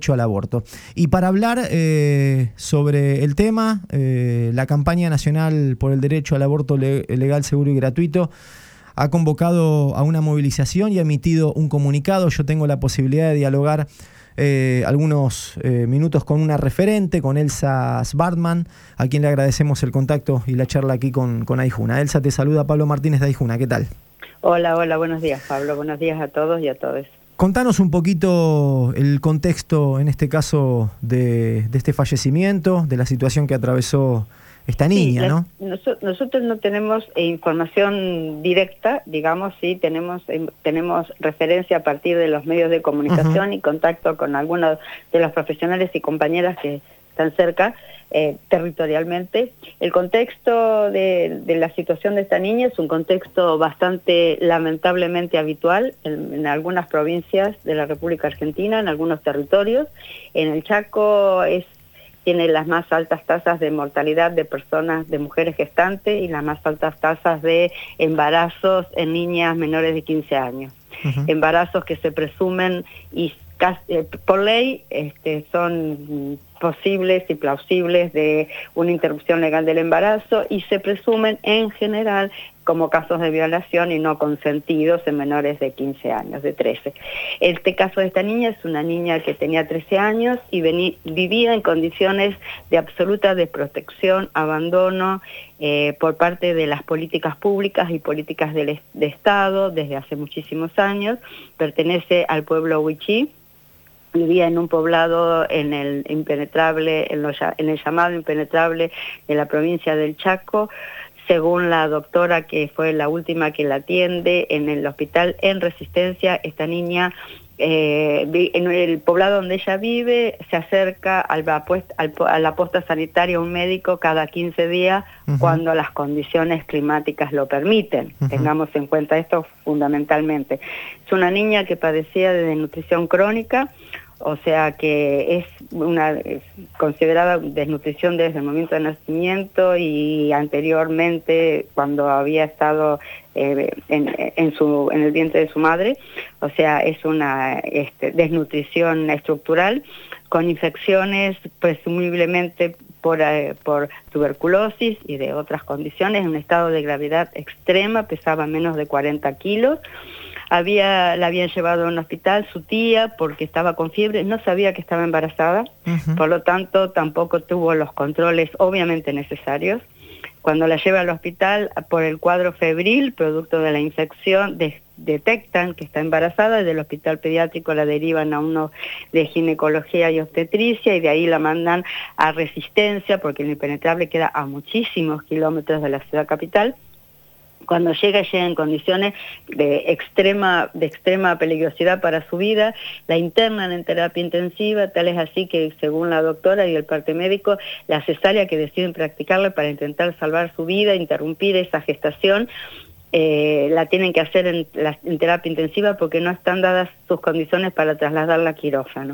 al aborto. Y para hablar sobre el tema, la campaña nacional por el derecho al aborto legal, seguro y gratuito ha convocado a una movilización y ha emitido un comunicado. Yo tengo la posibilidad de dialogar algunos minutos con una referente, con Elsa Sbartman, a quien le agradecemos el contacto y la charla aquí con Aijuna. Elsa, te saluda Pablo Martínez de Aijuna, ¿qué tal? Hola, buenos días, Pablo, buenos días a todos y a todas. Contanos un poquito el contexto, en este caso, de este fallecimiento, de la situación que atravesó esta niña, ¿no? Nosotros no tenemos información directa, digamos, sí, tenemos referencia a partir de los medios de comunicación y contacto con algunos de los profesionales y compañeras que están cerca, territorialmente. El contexto de la situación de esta niña es un contexto bastante lamentablemente habitual en algunas provincias de la República Argentina, en algunos territorios. En el Chaco tiene las más altas tasas de mortalidad de personas, de mujeres gestantes, y las más altas tasas de embarazos en niñas menores de 15 años. Embarazos que se presumen y por ley son posibles y plausibles de una interrupción legal del embarazo, y se presumen en general como casos de violación y no consentidos en menores de 15 años, de 13. Este caso de esta niña es una niña que tenía 13 años y vivía en condiciones de absoluta desprotección, abandono por parte de las políticas públicas y políticas de Estado desde hace muchísimos años. Pertenece al pueblo Huichí. Vivía en un poblado en el llamado impenetrable de la provincia del Chaco. Según la doctora, que fue la última que la atiende en el hospital en Resistencia, esta niña, en el poblado donde ella vive, se acerca a la posta sanitaria un médico cada 15 días cuando las condiciones climáticas lo permiten. Tengamos en cuenta esto fundamentalmente. Es una niña que padecía de desnutrición crónica, o sea que es considerada desnutrición desde el momento de nacimiento y anteriormente cuando había estado en el vientre de su madre. O sea, es una desnutrición estructural con infecciones presumiblemente por tuberculosis y de otras condiciones, en un estado de gravedad extrema, pesaba menos de 40 kilos. La habían llevado a un hospital su tía porque estaba con fiebre, no sabía que estaba embarazada, por lo tanto tampoco tuvo los controles obviamente necesarios. Cuando la lleva al hospital, por el cuadro febril, producto de la infección, detectan que está embarazada, y del hospital pediátrico la derivan a uno de ginecología y obstetricia, y de ahí la mandan a Resistencia, porque el impenetrable queda a muchísimos kilómetros de la ciudad capital. Cuando llega en condiciones de extrema peligrosidad para su vida, la internan en terapia intensiva, tal es así que, según la doctora y el parte médico, la cesárea que deciden practicarle para intentar salvar su vida, interrumpir esa gestación, la tienen que hacer en terapia intensiva porque no están dadas sus condiciones para trasladarla a quirófano.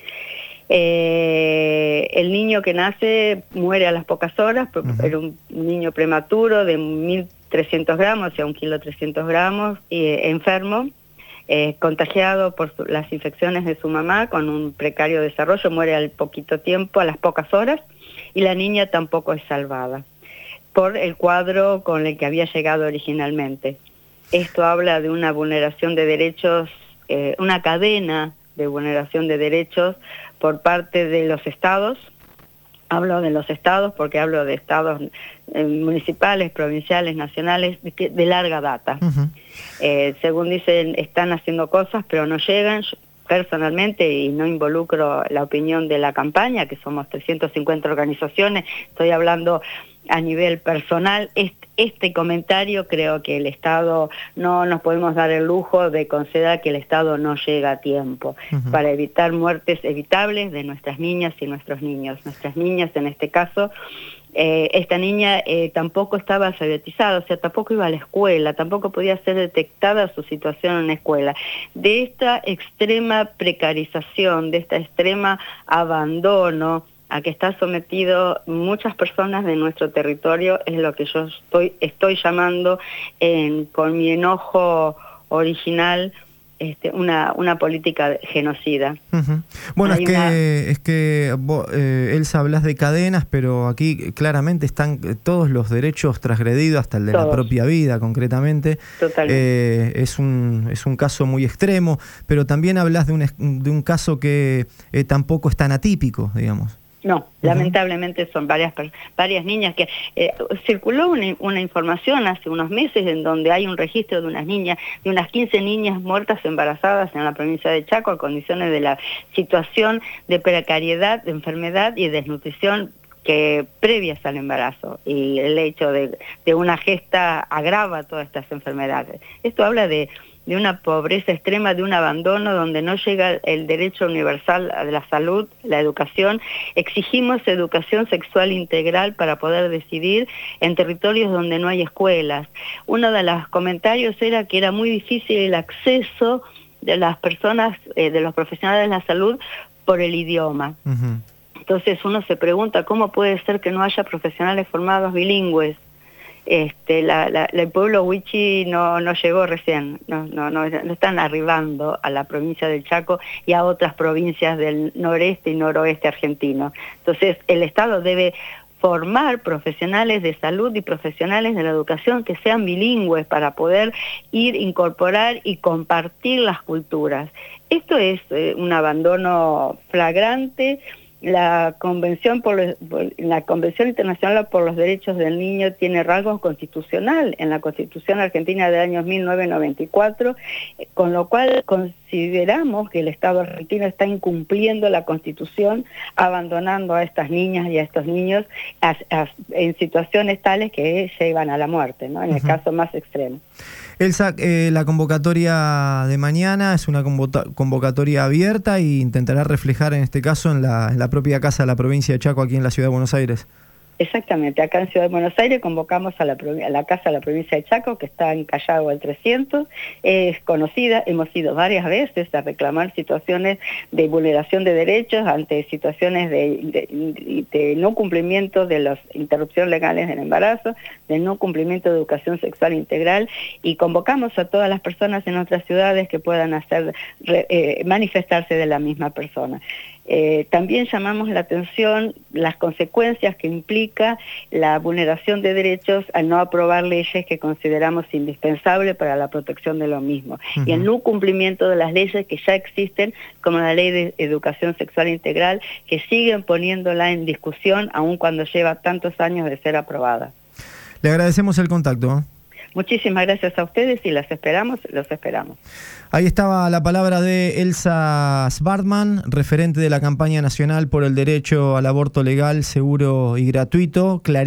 El niño que nace muere a las pocas horas, era un niño prematuro de 1.300 gramos, o sea, 1,3 kg, enfermo, contagiado por las infecciones de su mamá, con un precario desarrollo, muere al poquito tiempo, a las pocas horas, y la niña tampoco es salvada por el cuadro con el que había llegado originalmente. Esto habla de una vulneración de derechos, una cadena de vulneración de derechos por parte de los estados. Hablo de los estados porque hablo de estados municipales, provinciales, nacionales, de larga data. Según dicen, están haciendo cosas, pero no llegan. Yo, personalmente, y no involucro la opinión de la campaña, que somos 350 organizaciones, estoy hablando a nivel personal. Este comentario, creo que el Estado, no nos podemos dar el lujo de considerar que el Estado no llega a tiempo para evitar muertes evitables de nuestras niñas y nuestros niños. Nuestras niñas, en este caso, esta niña tampoco estaba alfabetizada, o sea, tampoco iba a la escuela, tampoco podía ser detectada su situación en la escuela. De esta extrema precarización, de esta extrema abandono a que está sometido muchas personas de nuestro territorio, es lo que yo estoy llamando con mi enojo original una política genocida. Uh-huh. Bueno, es que vos, Elsa, hablas de cadenas, pero aquí claramente están todos los derechos transgredidos, hasta el de la propia vida, concretamente. Totalmente. Es un caso muy extremo, pero también hablas de un caso que tampoco es tan atípico, digamos. No, lamentablemente son varias niñas que circuló una información hace unos meses en donde hay un registro de unas 15 niñas muertas embarazadas en la provincia de Chaco a condiciones de la situación de precariedad, de enfermedad y desnutrición que previas al embarazo, y el hecho de una gesta agrava todas estas enfermedades. Esto habla de una pobreza extrema, de un abandono donde no llega el derecho universal a la salud, la educación. Exigimos educación sexual integral para poder decidir en territorios donde no hay escuelas. Uno de los comentarios era que era muy difícil el acceso de las personas, de los profesionales de la salud, por el idioma. Uh-huh. Entonces uno se pregunta cómo puede ser que no haya profesionales formados bilingües. El pueblo Wichi no llegó recién, no están arribando a la provincia del Chaco y a otras provincias del noreste y noroeste argentino. Entonces el Estado debe formar profesionales de salud y profesionales de la educación que sean bilingües para poder incorporar y compartir las culturas. Esto es un abandono flagrante. La Convención Internacional por los Derechos del Niño tiene rasgos constitucional en la Constitución Argentina del año 1994, con lo cual consideramos que el Estado argentino está incumpliendo la Constitución, abandonando a estas niñas y a estos niños en situaciones tales que llevan a la muerte, ¿no? En el caso más extremo. Elsa, la convocatoria de mañana es una convocatoria abierta e intentará reflejar en este caso en la propia Casa de la Provincia de Chaco, aquí en la Ciudad de Buenos Aires. Exactamente, acá en Ciudad de Buenos Aires convocamos a la Casa de la Provincia de Chaco, que está en Callao el 300, es conocida, hemos ido varias veces a reclamar situaciones de vulneración de derechos ante situaciones de no cumplimiento de las interrupciones legales del embarazo, de no cumplimiento de educación sexual integral, y convocamos a todas las personas en otras ciudades que puedan manifestarse de la misma persona. También llamamos la atención las consecuencias que implica la vulneración de derechos al no aprobar leyes que consideramos indispensables para la protección de lo mismo, y el no cumplimiento de las leyes que ya existen, como la Ley de Educación Sexual Integral, que siguen poniéndola en discusión aun cuando lleva tantos años de ser aprobada. Le agradecemos el contacto. Muchísimas gracias a ustedes y los esperamos. Ahí estaba la palabra de Elsa Sbartman, referente de la campaña nacional por el derecho al aborto legal, seguro y gratuito.